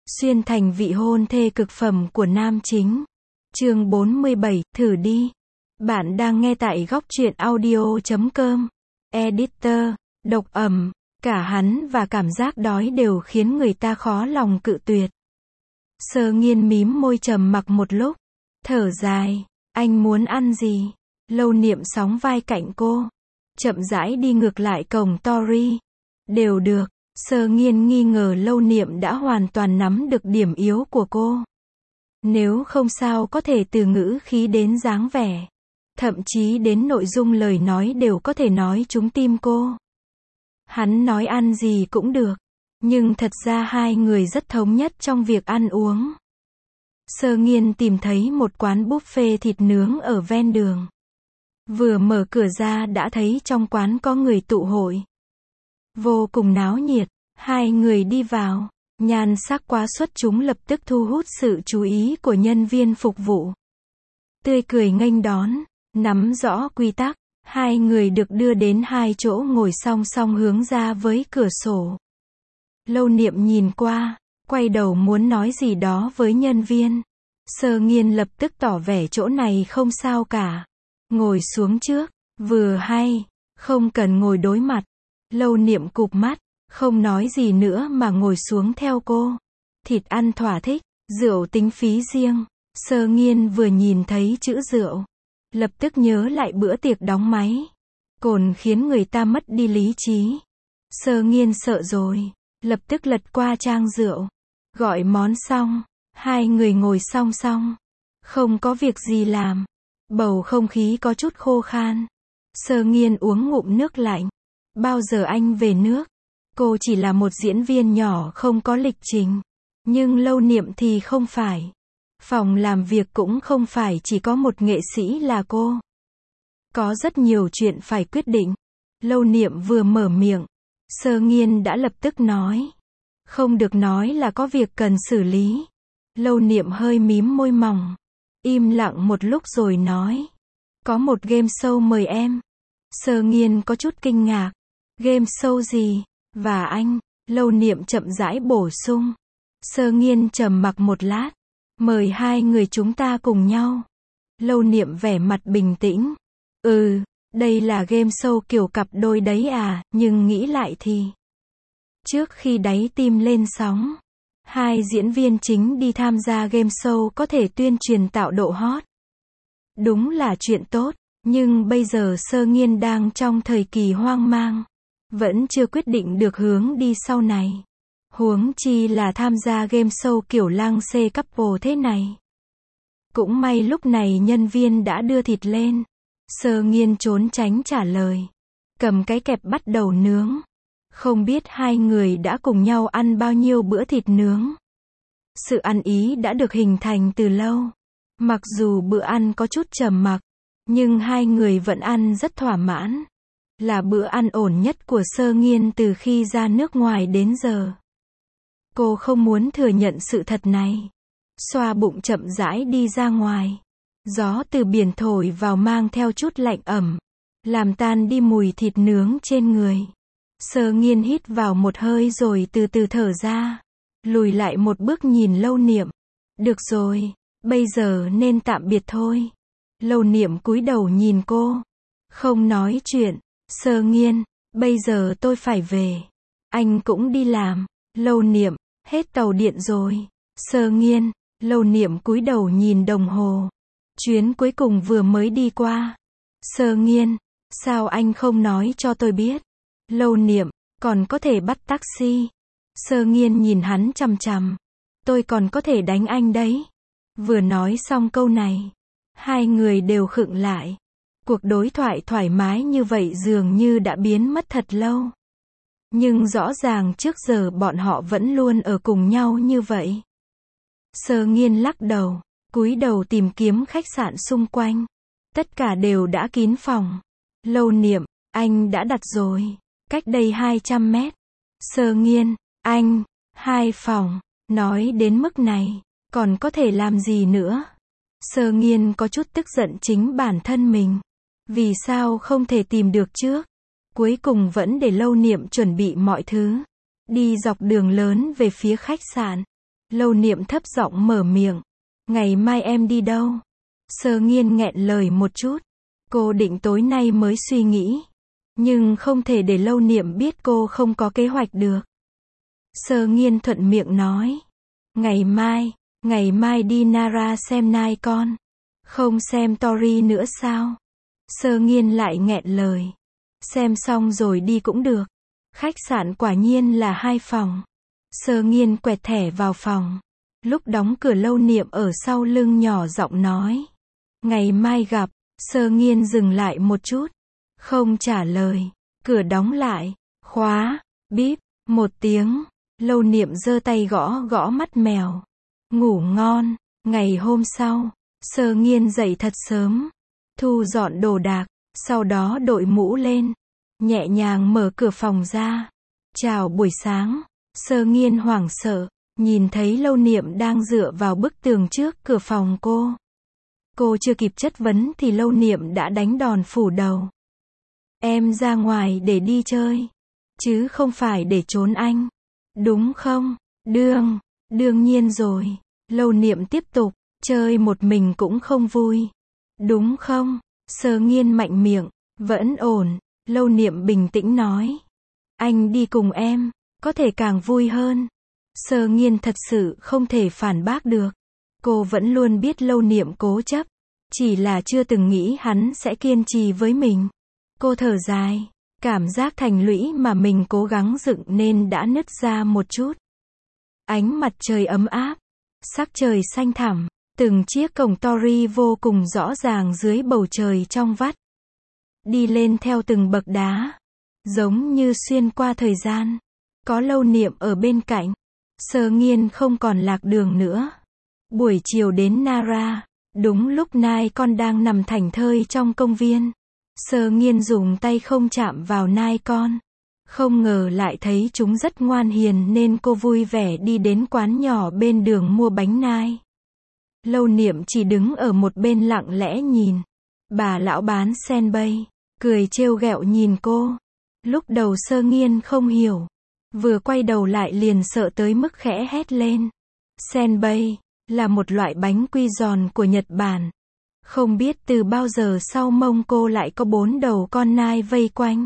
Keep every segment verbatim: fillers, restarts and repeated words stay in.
Xuyên thành vị hôn thê cực phẩm của nam chính. Chương bốn mươi bảy, thử đi. Bạn đang nghe tại góc truyện audio chấm com. Editor, độc ẩm, cả hắn và cảm giác đói đều khiến người ta khó lòng cự tuyệt. Sơ Nghiên mím môi trầm mặc một lúc, thở dài, anh muốn ăn gì? Lâu Niệm sóng vai cạnh cô, chậm rãi đi ngược lại cổng Tory. Đều được. Sơ Nghiên nghi ngờ Lâu Niệm đã hoàn toàn nắm được điểm yếu của cô. Nếu không sao có thể từ ngữ khí đến dáng vẻ, thậm chí đến nội dung lời nói đều có thể nói trúng tim cô. Hắn nói ăn gì cũng được, nhưng thật ra hai người rất thống nhất trong việc ăn uống. Sơ Nghiên tìm thấy một quán buffet thịt nướng ở ven đường. Vừa mở cửa ra đã thấy trong quán có người tụ hội. Vô cùng náo nhiệt, hai người đi vào, nhan sắc quá xuất chúng lập tức thu hút sự chú ý của nhân viên phục vụ. Tươi cười nghênh đón, nắm rõ quy tắc, hai người được đưa đến hai chỗ ngồi song song hướng ra với cửa sổ. Lâu Niệm nhìn qua, quay đầu muốn nói gì đó với nhân viên. Sơ Nghiên lập tức tỏ vẻ chỗ này không sao cả. Ngồi xuống trước, vừa hay, không cần ngồi đối mặt. Lâu Niệm cụp mắt, không nói gì nữa mà ngồi xuống theo cô. Thịt ăn thỏa thích, rượu tính phí riêng. Sơ Nghiên vừa nhìn thấy chữ rượu, lập tức nhớ lại bữa tiệc đóng máy. Cồn khiến người ta mất đi lý trí. Sơ Nghiên sợ rồi, lập tức lật qua trang rượu. Gọi món xong, hai người ngồi song song. Không có việc gì làm. Bầu không khí có chút khô khan. Sơ Nghiên uống ngụm nước lạnh. Bao giờ anh về nước? Cô chỉ là một diễn viên nhỏ không có lịch trình. Nhưng Lâu Niệm thì không phải. Phòng làm việc cũng không phải chỉ có một nghệ sĩ là cô. Có rất nhiều chuyện phải quyết định. Lâu Niệm vừa mở miệng, Sơ Nghiên đã lập tức nói. Không được nói là có việc cần xử lý. Lâu Niệm hơi mím môi mỏng, im lặng một lúc rồi nói. Có một game show mời em. Sơ Nghiên có chút kinh ngạc. Game show gì? Và anh? Lâu Niệm chậm rãi bổ sung. Sơ Nghiên trầm mặc một lát. Mời hai người chúng ta cùng nhau. Lâu Niệm vẻ mặt bình tĩnh. Ừ, đây là game show kiểu cặp đôi đấy à, nhưng nghĩ lại thì. Trước khi đáy tim lên sóng, hai diễn viên chính đi tham gia game show có thể tuyên truyền tạo độ hot. Đúng là chuyện tốt, nhưng bây giờ Sơ Nghiên đang trong thời kỳ hoang mang. Vẫn chưa quyết định được hướng đi sau này. Huống chi là tham gia game show kiểu lang xê couple thế này. Cũng may lúc này nhân viên đã đưa thịt lên. Sơ Nghiên trốn tránh trả lời. Cầm cái kẹp bắt đầu nướng. Không biết hai người đã cùng nhau ăn bao nhiêu bữa thịt nướng. Sự ăn ý đã được hình thành từ lâu. Mặc dù bữa ăn có chút trầm mặc, nhưng hai người vẫn ăn rất thỏa mãn. Là bữa ăn ổn nhất của Sơ Nghiên từ khi ra nước ngoài đến giờ. Cô không muốn thừa nhận sự thật này. Xoa bụng chậm rãi đi ra ngoài. Gió từ biển thổi vào mang theo chút lạnh ẩm, làm tan đi mùi thịt nướng trên người. Sơ Nghiên hít vào một hơi rồi từ từ thở ra. Lùi lại một bước nhìn Lâu Niệm. Được rồi, bây giờ nên tạm biệt thôi. Lâu Niệm cúi đầu nhìn cô. Không nói chuyện. Sơ Nghiên, bây giờ tôi phải về. Anh cũng đi làm. Lâu Niệm, hết tàu điện rồi. Sơ Nghiên, Lâu Niệm cúi đầu nhìn đồng hồ. Chuyến cuối cùng vừa mới đi qua. Sơ Nghiên, sao anh không nói cho tôi biết? Lâu Niệm, còn có thể bắt taxi. Sơ Nghiên nhìn hắn chằm chằm. Tôi còn có thể đánh anh đấy. Vừa nói xong câu này, hai người đều khựng lại. Cuộc đối thoại thoải mái như vậy dường như đã biến mất thật lâu. Nhưng rõ ràng trước giờ bọn họ vẫn luôn ở cùng nhau như vậy. Sơ Nghiên lắc đầu, cúi đầu tìm kiếm khách sạn xung quanh. Tất cả đều đã kín phòng. Lâu Niệm, anh đã đặt rồi. Cách đây hai trăm mét. Sơ Nghiên, anh, hai phòng. Nói đến mức này, còn có thể làm gì nữa? Sơ Nghiên có chút tức giận chính bản thân mình. Vì sao không thể tìm được trước? Cuối cùng vẫn để Lâu Niệm chuẩn bị mọi thứ. Đi dọc đường lớn về phía khách sạn. Lâu Niệm thấp giọng mở miệng. Ngày mai em đi đâu? Sơ Nghiên nghẹn lời một chút. Cô định tối nay mới suy nghĩ. Nhưng không thể để Lâu Niệm biết cô không có kế hoạch được. Sơ Nghiên thuận miệng nói. Ngày mai, ngày mai đi Nara xem nai con. Không xem Tori nữa sao? Sơ Nghiên lại nghẹn lời. Xem xong rồi đi cũng được. Khách sạn quả nhiên là hai phòng. Sơ Nghiên quẹt thẻ vào phòng. Lúc đóng cửa Lâu Niệm ở sau lưng nhỏ giọng nói. Ngày mai gặp. Sơ Nghiên dừng lại một chút. Không trả lời. Cửa đóng lại. Khóa. Bíp. Một tiếng. Lâu Niệm giơ tay gõ gõ mắt mèo. Ngủ ngon. Ngày hôm sau. Sơ Nghiên dậy thật sớm. Thu dọn đồ đạc. Sau đó đội mũ lên. Nhẹ nhàng mở cửa phòng ra. Chào buổi sáng. Sơ Nghiên hoảng sợ. Nhìn thấy Lâu Niệm đang dựa vào bức tường trước cửa phòng cô. Cô chưa kịp chất vấn thì Lâu Niệm đã đánh đòn phủ đầu. Em ra ngoài để đi chơi. Chứ không phải để trốn anh. Đúng không? Đương. Đương nhiên rồi. Lâu Niệm tiếp tục. Chơi một mình cũng không vui. Đúng không? Sơ Nghiên mạnh miệng. Vẫn ổn. Lâu Niệm bình tĩnh nói. Anh đi cùng em. Có thể càng vui hơn. Sơ Nghiên thật sự không thể phản bác được. Cô vẫn luôn biết Lâu Niệm cố chấp. Chỉ là chưa từng nghĩ hắn sẽ kiên trì với mình. Cô thở dài. Cảm giác thành lũy mà mình cố gắng dựng nên đã nứt ra một chút. Ánh mặt trời ấm áp. Sắc trời xanh thẳm. Từng chiếc cổng Tori vô cùng rõ ràng dưới bầu trời trong vắt. Đi lên theo từng bậc đá. Giống như xuyên qua thời gian. Có Lâu Niệm ở bên cạnh. Sơ Nghiên không còn lạc đường nữa. Buổi chiều đến Nara. Đúng lúc nai con đang nằm thảnh thơi trong công viên. Sơ Nghiên dùng tay không chạm vào nai con. Không ngờ lại thấy chúng rất ngoan hiền nên cô vui vẻ đi đến quán nhỏ bên đường mua bánh nai. Lâu Niệm chỉ đứng ở một bên lặng lẽ nhìn. Bà lão bán senbei cười trêu ghẹo nhìn cô. Lúc đầu Sơ Nghiên không hiểu. Vừa quay đầu lại liền sợ tới mức khẽ hét lên. Senbei là một loại bánh quy giòn của Nhật Bản. Không biết từ bao giờ sau mông cô lại có bốn đầu con nai vây quanh.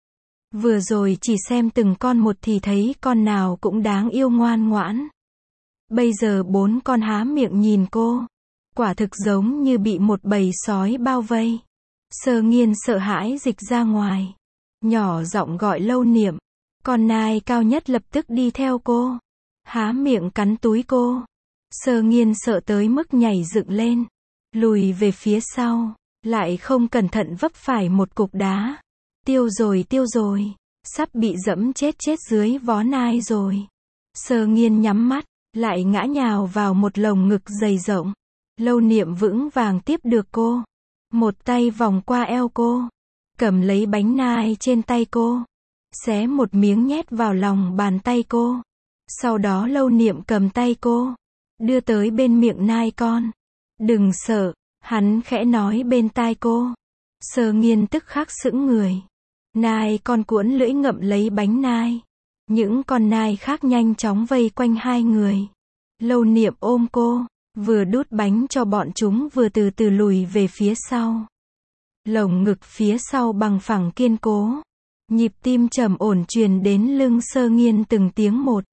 Vừa rồi chỉ xem từng con một thì thấy con nào cũng đáng yêu ngoan ngoãn. Bây giờ bốn con há miệng nhìn cô. Quả thực giống như bị một bầy sói bao vây. Sơ Nghiên sợ hãi dịch ra ngoài. Nhỏ giọng gọi Lâu Niệm. Con nai cao nhất lập tức đi theo cô. Há miệng cắn túi cô. Sơ Nghiên sợ tới mức nhảy dựng lên. Lùi về phía sau. Lại không cẩn thận vấp phải một cục đá. Tiêu rồi tiêu rồi. Sắp bị dẫm chết chết dưới vó nai rồi. Sơ Nghiên nhắm mắt. Lại ngã nhào vào một lồng ngực dày rộng. Lâu Niệm vững vàng tiếp được cô. Một tay vòng qua eo cô. Cầm lấy bánh nai trên tay cô. Xé một miếng nhét vào lòng bàn tay cô. Sau đó Lâu Niệm cầm tay cô. Đưa tới bên miệng nai con. Đừng sợ. Hắn khẽ nói bên tai cô. Sơ Nghiên tức khắc sững người. Nai con cuỗn lưỡi ngậm lấy bánh nai. Những con nai khác nhanh chóng vây quanh hai người. Lâu Niệm ôm cô. Vừa đút bánh cho bọn chúng vừa từ từ lùi về phía sau. Lồng ngực phía sau bằng phẳng kiên cố. Nhịp tim trầm ổn truyền đến lưng Sơ Nghiên từng tiếng một.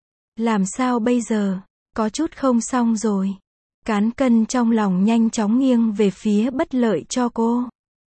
Làm sao bây giờ? Có chút không xong rồi. Cán cân trong lòng nhanh chóng nghiêng về phía bất lợi cho cô.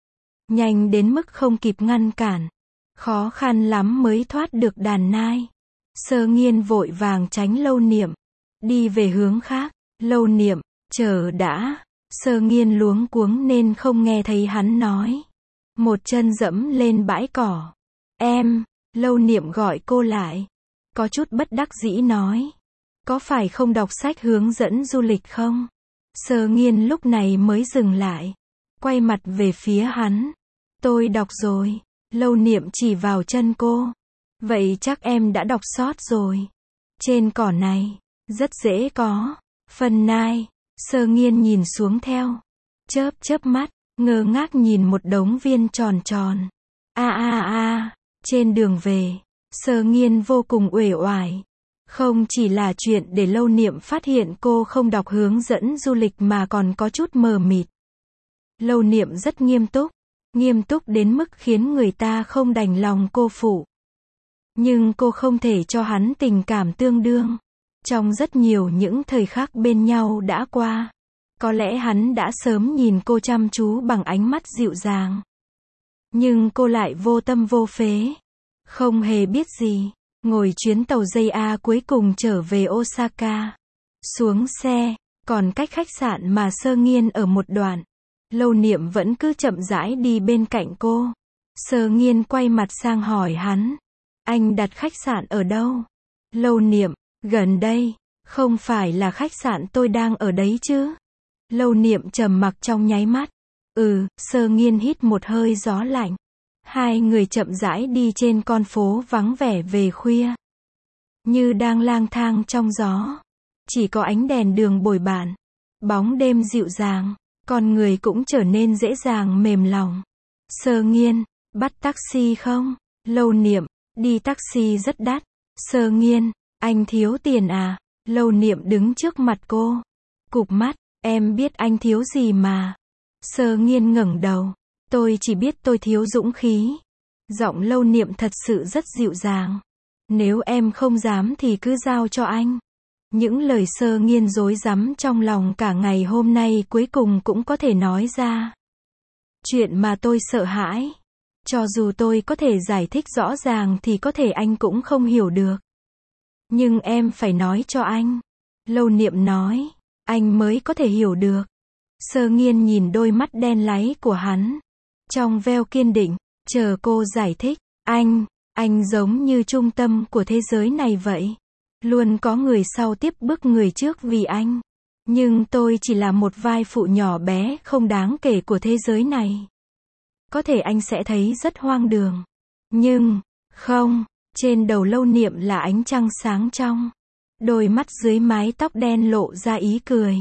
Nhanh đến mức không kịp ngăn cản. Khó khăn lắm mới thoát được đàn nai. Sơ Nghiên vội vàng tránh Lâu Niệm. Đi về hướng khác. Lâu Niệm, chờ đã. Sơ Nghiên luống cuống nên không nghe thấy hắn nói. Một chân dẫm lên bãi cỏ. Em, Lâu Niệm gọi cô lại. Có chút bất đắc dĩ nói. Có phải không đọc sách hướng dẫn du lịch không? Sơ Nghiên lúc này mới dừng lại. Quay mặt về phía hắn. Tôi đọc rồi. Lâu Niệm chỉ vào chân cô. Vậy chắc em đã đọc sót rồi. Trên cỏ này, rất dễ có. Phần nai. Sơ Nghiên nhìn xuống theo. Chớp chớp mắt, ngơ ngác nhìn một đống viên tròn tròn. A a a, trên đường về, Sơ Nghiên vô cùng uể oải. Không chỉ là chuyện để Lâu Niệm phát hiện cô không đọc hướng dẫn du lịch mà còn có chút mờ mịt. Lâu Niệm rất nghiêm túc, nghiêm túc đến mức khiến người ta không đành lòng cô phụ. Nhưng cô không thể cho hắn tình cảm tương đương. Trong rất nhiều những thời khắc bên nhau đã qua, có lẽ hắn đã sớm nhìn cô chăm chú bằng ánh mắt dịu dàng. Nhưng cô lại vô tâm vô phế, không hề biết gì. Ngồi chuyến tàu gi a cuối cùng trở về Osaka. Xuống xe, còn cách khách sạn mà Sơ Nghiên ở một đoạn. Lâu Niệm vẫn cứ chậm rãi đi bên cạnh cô. Sơ Nghiên quay mặt sang hỏi hắn, anh đặt khách sạn ở đâu? Lâu Niệm, gần đây, không phải là khách sạn tôi đang ở đấy chứ? Lâu Niệm trầm mặc trong nháy mắt. Ừ, Sơ Nghiên hít một hơi gió lạnh. Hai người chậm rãi đi trên con phố vắng vẻ về khuya. Như đang lang thang trong gió. Chỉ có ánh đèn đường bồi bàn. Bóng đêm dịu dàng. Con người cũng trở nên dễ dàng mềm lòng. Sơ Nghiên, bắt taxi không? Lâu Niệm, đi taxi rất đắt. Sơ Nghiên, anh thiếu tiền à? Lâu Niệm đứng trước mặt cô. Cụp mắt, em biết anh thiếu gì mà. Sơ Nghiên ngẩng đầu. Tôi chỉ biết tôi thiếu dũng khí. Giọng Lâu Niệm thật sự rất dịu dàng. Nếu em không dám thì cứ giao cho anh. Những lời Sơ Nghiên rối rắm trong lòng cả ngày hôm nay cuối cùng cũng có thể nói ra. Chuyện mà tôi sợ hãi. Cho dù tôi có thể giải thích rõ ràng thì có thể anh cũng không hiểu được. Nhưng em phải nói cho anh. Lâu Niệm nói. Anh mới có thể hiểu được. Sơ Nghiên nhìn đôi mắt đen láy của hắn. Trong veo kiên định, chờ cô giải thích. Anh, anh giống như trung tâm của thế giới này vậy. Luôn có người sau tiếp bước người trước vì anh. Nhưng tôi chỉ là một vai phụ nhỏ bé không đáng kể của thế giới này. Có thể anh sẽ thấy rất hoang đường. Nhưng, không, trên đầu Lâu Niệm là ánh trăng sáng trong. Đôi mắt dưới mái tóc đen lộ ra ý cười.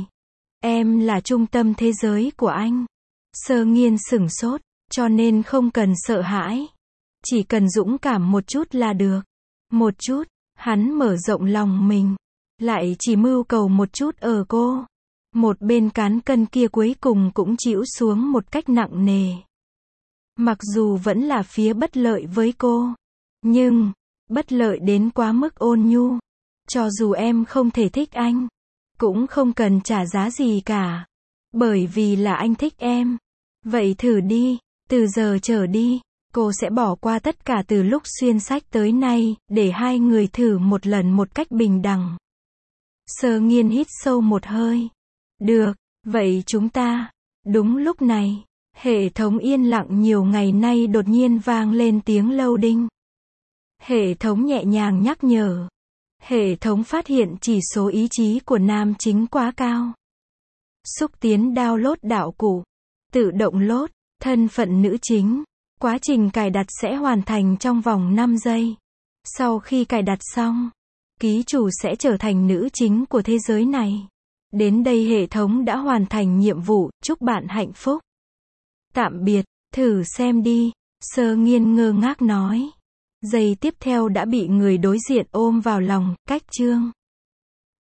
Em là trung tâm thế giới của anh. Sơ Nghiên sửng sốt, cho nên không cần sợ hãi. Chỉ cần dũng cảm một chút là được. Một chút, hắn mở rộng lòng mình. Lại chỉ mưu cầu một chút ở cô. Một bên cán cân kia cuối cùng cũng chịu xuống một cách nặng nề. Mặc dù vẫn là phía bất lợi với cô. Nhưng, bất lợi đến quá mức ôn nhu. Cho dù em không thể thích anh, cũng không cần trả giá gì cả. Bởi vì là anh thích em. Vậy thử đi, từ giờ trở đi, cô sẽ bỏ qua tất cả từ lúc xuyên sách tới nay, để hai người thử một lần một cách bình đẳng. Sơ Nghiên hít sâu một hơi. Được, vậy chúng ta. Đúng lúc này, hệ thống yên lặng nhiều ngày nay đột nhiên vang lên tiếng loading. Hệ thống nhẹ nhàng nhắc nhở. Hệ thống phát hiện chỉ số ý chí của nam chính quá cao. Xúc tiến download đạo cụ. Tự động load. Thân phận nữ chính. Quá trình cài đặt sẽ hoàn thành trong vòng năm giây. Sau khi cài đặt xong, ký chủ sẽ trở thành nữ chính của thế giới này. Đến đây hệ thống đã hoàn thành nhiệm vụ, chúc bạn hạnh phúc. Tạm biệt, thử xem đi. Sơ Nghiên ngơ ngác nói. Giây tiếp theo đã bị người đối diện ôm vào lòng, cách chương.